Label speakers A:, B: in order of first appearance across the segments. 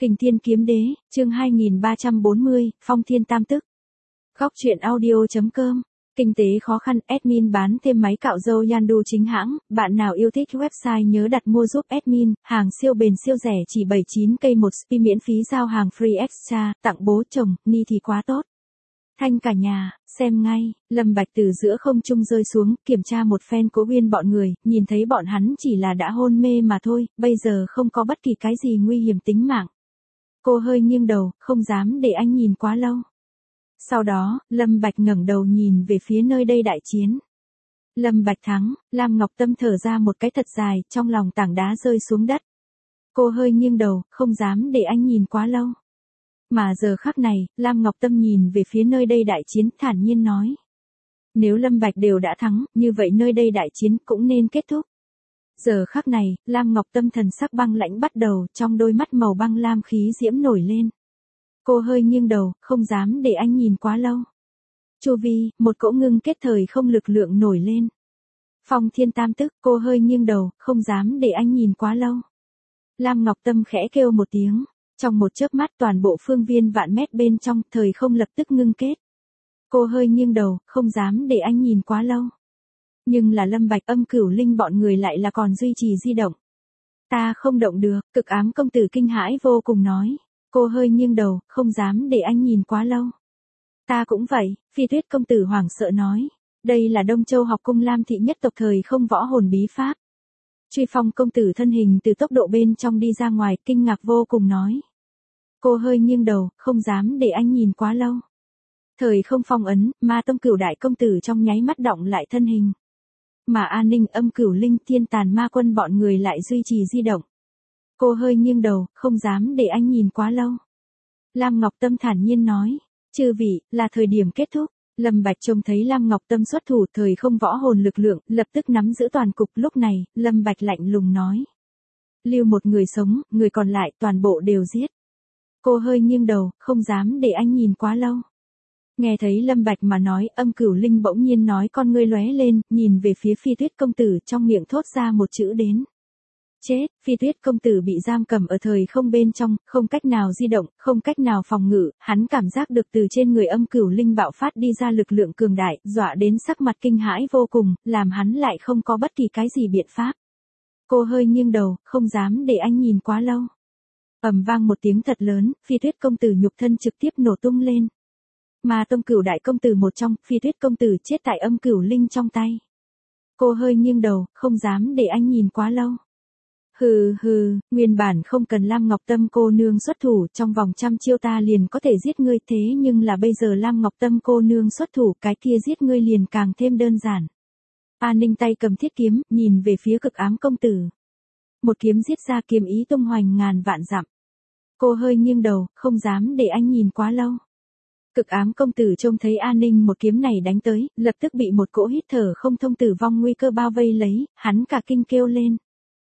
A: Kình Thiên Kiếm Đế, chương 2340, Phong Thiên Tam Tức. Góc truyện audio.com. Kinh tế khó khăn, admin bán thêm máy cạo râu Yandu chính hãng, bạn nào yêu thích website nhớ đặt mua giúp admin, hàng siêu bền siêu rẻ chỉ 79k một spi miễn phí giao hàng free extra, tặng bố chồng, ni thì quá tốt. Thanh cả nhà, xem ngay, Lâm Bạch từ giữa không trung rơi xuống, kiểm tra một phen Cố Uyên bọn người, nhìn thấy bọn hắn chỉ là đã hôn mê mà thôi, bây giờ không có bất kỳ cái gì nguy hiểm tính mạng. Cô hơi nghiêng đầu, không dám để anh nhìn quá lâu. Sau đó, Lâm Bạch ngẩng đầu nhìn về phía nơi đây đại chiến. Lâm Bạch thắng, Lam Ngọc Tâm thở ra một cái thật dài, trong lòng tảng đá rơi xuống đất. Cô hơi nghiêng đầu, không dám để anh nhìn quá lâu. Mà giờ khắc này, Lam Ngọc Tâm nhìn về phía nơi đây đại chiến, thản nhiên nói. Nếu Lâm Bạch đều đã thắng, như vậy nơi đây đại chiến cũng nên kết thúc. Giờ khắc này, Lam Ngọc Tâm thần sắc băng lãnh bắt đầu, trong đôi mắt màu băng lam khí diễm nổi lên. Cô hơi nghiêng đầu, không dám để anh nhìn quá lâu. Chu vi, một cỗ ngưng kết thời không lực lượng nổi lên. Phong Thiên Tam Tức, cô hơi nghiêng đầu, không dám để anh nhìn quá lâu. Lam Ngọc Tâm khẽ kêu một tiếng. Trong một chớp mắt toàn bộ phương viên vạn mét bên trong, thời không lập tức ngưng kết. Cô hơi nghiêng đầu, không dám để anh nhìn quá lâu. Nhưng là Lâm Bạch Âm Cửu Linh bọn người lại là còn duy trì di động. Ta không động được, Cực Ám công tử kinh hãi vô cùng nói. Cô hơi nghiêng đầu, không dám để anh nhìn quá lâu. Ta cũng vậy, Phi Tuyết công tử hoảng sợ nói. Đây là Đông Châu học cung Lam thị nhất tộc thời không võ hồn bí pháp. Truy Phong công tử thân hình từ tốc độ bên trong đi ra ngoài, kinh ngạc vô cùng nói. Cô hơi nghiêng đầu, không dám để anh nhìn quá lâu. Thời không phong ấn, Ma Tông Cửu đại công tử trong nháy mắt động lại thân hình. Mà An Ninh Âm Cửu Linh Thiên Tàn Ma Quân bọn người lại duy trì di động. Cô hơi nghiêng đầu, không dám để anh nhìn quá lâu. Lam Ngọc Tâm thản nhiên nói, chư vị, là thời điểm kết thúc. Lâm Bạch trông thấy Lam Ngọc Tâm xuất thủ thời không võ hồn lực lượng, lập tức nắm giữ toàn cục. Lúc này, Lâm Bạch lạnh lùng nói. Lưu một người sống, người còn lại toàn bộ đều giết. Cô hơi nghiêng đầu, không dám để anh nhìn quá lâu. Nghe thấy Lâm Bạch mà nói, Âm Cửu Linh bỗng nhiên nói con ngươi lóe lên, nhìn về phía Phi Tuyết công tử trong miệng thốt ra một chữ đến. Chết, Phi Tuyết công tử bị giam cầm ở thời không bên trong, không cách nào di động, không cách nào phòng ngự, hắn cảm giác được từ trên người Âm Cửu Linh bạo phát đi ra lực lượng cường đại, dọa đến sắc mặt kinh hãi vô cùng, làm hắn lại không có bất kỳ cái gì biện pháp. Cô hơi nghiêng đầu, không dám để anh nhìn quá lâu. Ầm vang một tiếng thật lớn, Phi Tuyết công tử nhục thân trực tiếp nổ tung lên. Mà Tông Cửu đại công tử một trong, Phi Tuyết công tử chết tại Âm Cửu Linh trong tay. Cô hơi nghiêng đầu, không dám để anh nhìn quá lâu. Hừ hừ, nguyên bản không cần Lam Ngọc Tâm cô nương xuất thủ, trong vòng 100 chiêu ta liền có thể giết ngươi, thế nhưng là bây giờ Lam Ngọc Tâm cô nương xuất thủ, cái kia giết ngươi liền càng thêm đơn giản. An Ninh tay cầm thiết kiếm, nhìn về phía Cực Ám công tử. Một kiếm giết ra, kiếm ý tung hoành ngàn vạn dặm. Cô hơi nghiêng đầu, không dám để anh nhìn quá lâu. Cực Ám công tử trông thấy An Ninh một kiếm này đánh tới, lập tức bị một cỗ hít thở không thông tử vong nguy cơ bao vây lấy, hắn cả kinh kêu lên.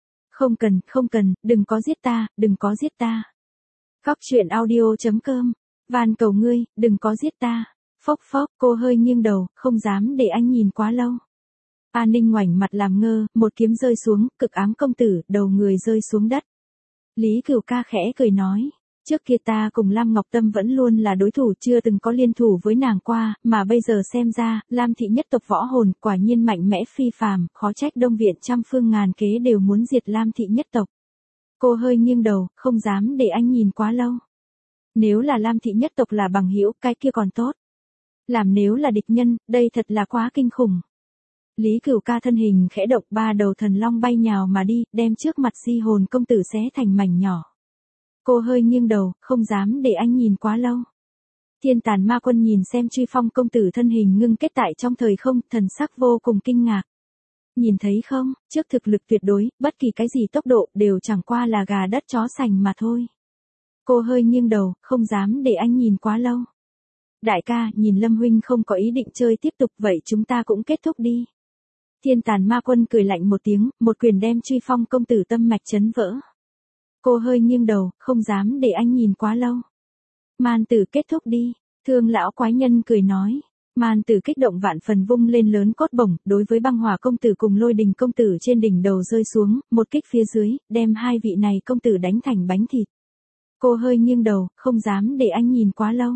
A: Không cần, đừng có giết ta, đừng có giết ta. Góc truyện audio.com, van cầu ngươi, đừng có giết ta. Phốc phốc, cô hơi nghiêng đầu, không dám để anh nhìn quá lâu. An Ninh ngoảnh mặt làm ngơ, một kiếm rơi xuống, Cực Ám công tử, đầu người rơi xuống đất. Lý Cửu ca khẽ cười nói, trước kia ta cùng Lam Ngọc Tâm vẫn luôn là đối thủ, chưa từng có liên thủ với nàng qua, mà bây giờ xem ra, Lam thị nhất tộc võ hồn, quả nhiên mạnh mẽ phi phàm, khó trách Đông viện trăm phương ngàn kế đều muốn diệt Lam thị nhất tộc. Cô hơi nghiêng đầu, không dám để anh nhìn quá lâu. Nếu là Lam thị nhất tộc là bằng hữu, cái kia còn tốt. Làm nếu là địch nhân, đây thật là quá kinh khủng. Lý Cửu ca thân hình khẽ động, 3 đầu thần long bay nhào mà đi, đem trước mặt Si Hồn công tử xé thành mảnh nhỏ. Cô hơi nghiêng đầu, không dám để anh nhìn quá lâu. Thiên Tàn Ma Quân nhìn xem Truy Phong công tử thân hình ngưng kết tại trong thời không, thần sắc vô cùng kinh ngạc. Nhìn thấy không, trước thực lực tuyệt đối, bất kỳ cái gì tốc độ đều chẳng qua là gà đất chó sành mà thôi. Cô hơi nghiêng đầu, không dám để anh nhìn quá lâu. Đại ca, nhìn Lâm huynh không có ý định chơi tiếp tục, vậy chúng ta cũng kết thúc đi. Thiên Tàn Ma Quân cười lạnh một tiếng, một quyền đem Truy Phong công tử tâm mạch chấn vỡ. Cô hơi nghiêng đầu, không dám để anh nhìn quá lâu. Man tử kết thúc đi, Thương lão quái nhân cười nói. Man tử kích động vạn phần vung lên lớn cốt bổng, đối với Băng Hỏa công tử cùng Lôi Đình công tử trên đỉnh đầu rơi xuống, một kích phía dưới, đem hai vị này công tử đánh thành bánh thịt. Cô hơi nghiêng đầu, không dám để anh nhìn quá lâu.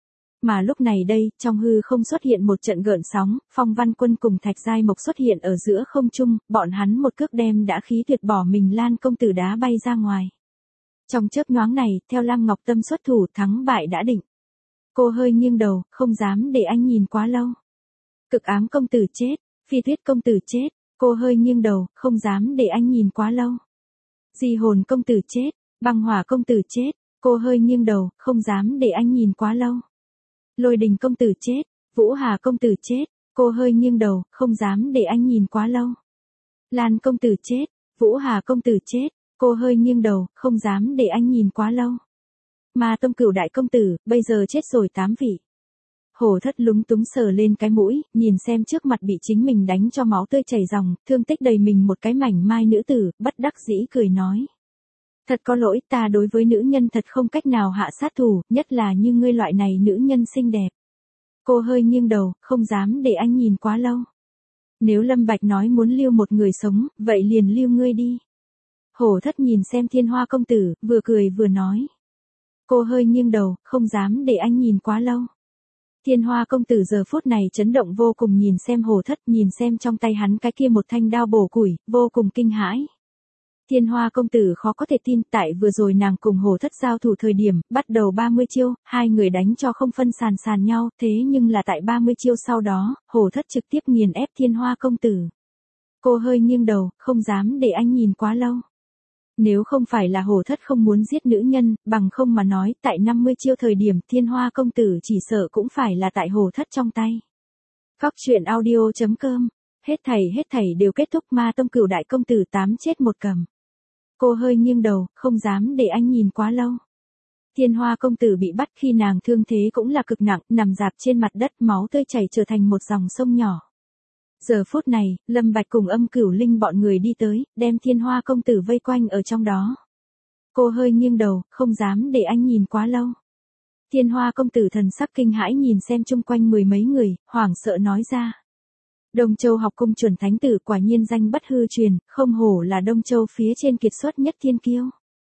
A: Mà lúc này đây, trong hư không xuất hiện một trận gợn sóng, Phong Văn Quân cùng Thạch Giai Mộc xuất hiện ở giữa không trung, bọn hắn một cước đem đã khí tuyệt bỏ mình Lan công tử đá bay ra ngoài. Trong chớp nhoáng này, theo Lam Ngọc Tâm xuất thủ, thắng bại đã định. Cô hơi nghiêng đầu, không dám để anh nhìn quá lâu. Cực ám công tử chết, Phi Tuyết công tử chết, cô hơi nghiêng đầu, không dám để anh nhìn quá lâu. Di Hồn công tử chết, Băng Hỏa công tử chết, cô hơi nghiêng đầu, không dám để anh nhìn quá lâu. Lôi Đình công tử chết, Vũ Hà công tử chết, cô hơi nghiêng đầu, không dám để anh nhìn quá lâu. Lan công tử chết, Vũ Hà công tử chết, cô hơi nghiêng đầu, không dám để anh nhìn quá lâu. Ma Tông Cửu đại công tử, bây giờ chết rồi 8 vị. Hổ Thất lúng túng sờ lên cái mũi, nhìn xem trước mặt bị chính mình đánh cho máu tươi chảy ròng, thương tích đầy mình một cái mảnh mai nữ tử, bất đắc dĩ cười nói. Thật có lỗi, ta đối với nữ nhân thật không cách nào hạ sát thủ, nhất là như ngươi loại này nữ nhân xinh đẹp. Cô hơi nghiêng đầu, không dám để anh nhìn quá lâu. Nếu Lâm Bạch nói muốn lưu một người sống, vậy liền lưu ngươi đi. Hổ Thất nhìn xem Thiên Hoa công tử, vừa cười vừa nói. Cô hơi nghiêng đầu, không dám để anh nhìn quá lâu. Thiên Hoa công tử giờ phút này chấn động vô cùng, nhìn xem Hổ Thất, nhìn xem trong tay hắn cái kia một thanh đao bổ củi, vô cùng kinh hãi. Thiên Hoa công tử khó có thể tin, tại vừa rồi nàng cùng Hổ Thất giao thủ thời điểm, bắt đầu 30 chiêu, hai người đánh cho không phân sàn nhau, thế nhưng là tại 30 chiêu sau đó, Hổ Thất trực tiếp nghiền ép Thiên Hoa công tử. Cô hơi nghiêng đầu, không dám để anh nhìn quá lâu. Nếu không phải là Hổ Thất không muốn giết nữ nhân, bằng không mà nói, tại 50 chiêu thời điểm Thiên Hoa công tử chỉ sợ cũng phải là tại Hổ Thất trong tay. Góc truyện audio.com, hết thảy đều kết thúc, Ma Tông Cửu đại công tử 8 chết 1 cầm. Cô hơi nghiêng đầu, không dám để anh nhìn quá lâu. Thiên Hoa công tử bị bắt khi nàng thương thế cũng là cực nặng, nằm rạp trên mặt đất, máu tươi chảy trở thành một dòng sông nhỏ. Giờ phút này, Lâm Bạch cùng Âm Cửu Linh bọn người đi tới, đem Thiên Hoa công tử vây quanh ở trong đó. Cô hơi nghiêng đầu, không dám để anh nhìn quá lâu. Thiên Hoa công tử thần sắc kinh hãi nhìn xem chung quanh mười mấy người, hoảng sợ nói ra. Đông Châu học cung chuẩn thánh tử quả nhiên danh bất hư truyền, không hổ là Đông Châu phía trên kiệt xuất nhất thiên kiêu.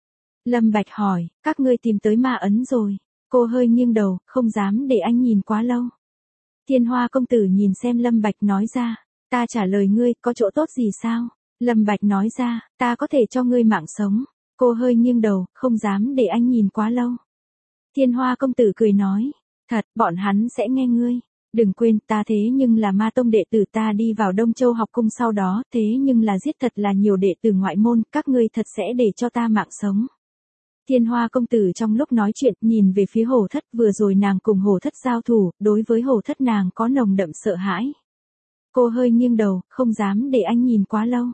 A: Lâm Bạch hỏi, các ngươi tìm tới ma ấn rồi. Cô hơi nghiêng đầu, không dám để anh nhìn quá lâu. Thiên Hoa công tử nhìn xem Lâm Bạch nói ra, ta trả lời ngươi, có chỗ tốt gì sao? Lâm Bạch nói ra, ta có thể cho ngươi mạng sống. Cô hơi nghiêng đầu, không dám để anh nhìn quá lâu. Thiên Hoa công tử cười nói, thật, bọn hắn sẽ nghe ngươi. Đừng quên, ta thế nhưng là Ma Tông đệ tử, ta đi vào Đông Châu học cung sau đó, thế nhưng là giết thật là nhiều đệ tử ngoại môn, các ngươi thật sẽ để cho ta mạng sống. Thiên Hoa công tử trong lúc nói chuyện, nhìn về phía Hổ Thất, vừa rồi nàng cùng Hổ Thất giao thủ, đối với Hổ Thất nàng có nồng đậm sợ hãi. Cô hơi nghiêng đầu, không dám để anh nhìn quá lâu.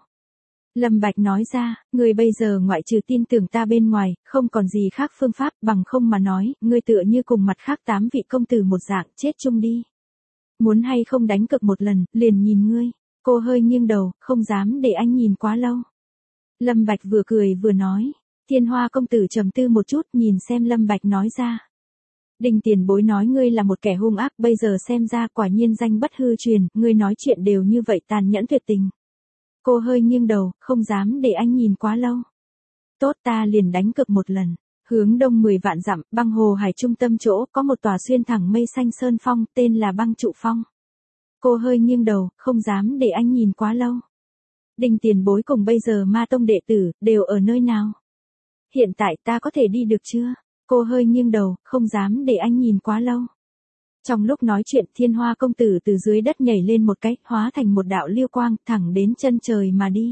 A: Lâm Bạch nói ra, ngươi bây giờ ngoại trừ tin tưởng ta bên ngoài, không còn gì khác phương pháp, bằng không mà nói, ngươi tựa như cùng mặt khác 8 vị công tử một dạng, chết chung đi. Muốn hay không đánh cược một lần, liền nhìn ngươi. Cô hơi nghiêng đầu, không dám để anh nhìn quá lâu. Lâm Bạch vừa cười vừa nói. Thiên Hoa công tử trầm tư một chút, nhìn xem Lâm Bạch nói ra. Đinh tiền bối nói ngươi là một kẻ hung ác, bây giờ xem ra quả nhiên danh bất hư truyền, ngươi nói chuyện đều như vậy tàn nhẫn tuyệt tình. Cô hơi nghiêng đầu, không dám để anh nhìn quá lâu. Tốt, ta liền đánh cược một lần. Hướng đông 10 vạn dặm, băng hồ hải trung tâm chỗ, có một tòa xuyên thẳng mây xanh sơn phong, tên là Băng Trụ Phong. Cô hơi nghiêng đầu, không dám để anh nhìn quá lâu. Đinh tiền bối cùng bây giờ Ma Tông đệ tử, đều ở nơi nào? Hiện tại ta có thể đi được chưa? Cô hơi nghiêng đầu, không dám để anh nhìn quá lâu. Trong lúc nói chuyện, Thiên Hoa công tử từ dưới đất nhảy lên một cái, hóa thành một đạo liêu quang, thẳng đến chân trời mà đi.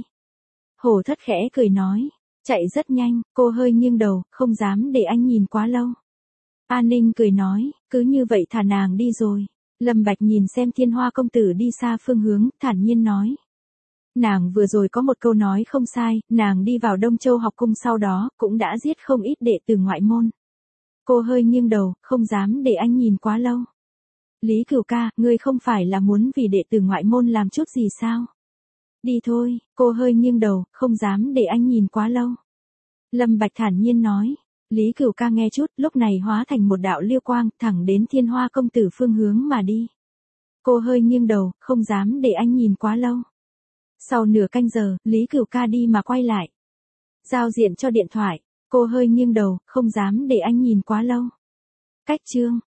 A: Hổ Thất khẽ cười nói. Chạy rất nhanh, cô hơi nghiêng đầu, không dám để anh nhìn quá lâu. An Ninh cười nói, cứ như vậy thả nàng đi rồi. Lâm Bạch nhìn xem Thiên Hoa công tử đi xa phương hướng, thản nhiên nói. Nàng vừa rồi có một câu nói không sai, nàng đi vào Đông Châu học cung sau đó, cũng đã giết không ít đệ tử ngoại môn. Cô hơi nghiêng đầu, không dám để anh nhìn quá lâu. Lý Cửu ca, ngươi không phải là muốn vì đệ tử ngoại môn làm chút gì sao? Đi thôi, cô hơi nghiêng đầu, không dám để anh nhìn quá lâu. Lâm Bạch thản nhiên nói. Lý Cửu ca nghe chút, lúc này hóa thành một đạo liêu quang, thẳng đến Thiên Hoa công tử phương hướng mà đi. Cô hơi nghiêng đầu, không dám để anh nhìn quá lâu. Sau nửa canh giờ, Lý Cửu ca đi mà quay lại. Giao diện cho điện thoại. Cô hơi nghiêng đầu, không dám để anh nhìn quá lâu. Cách chương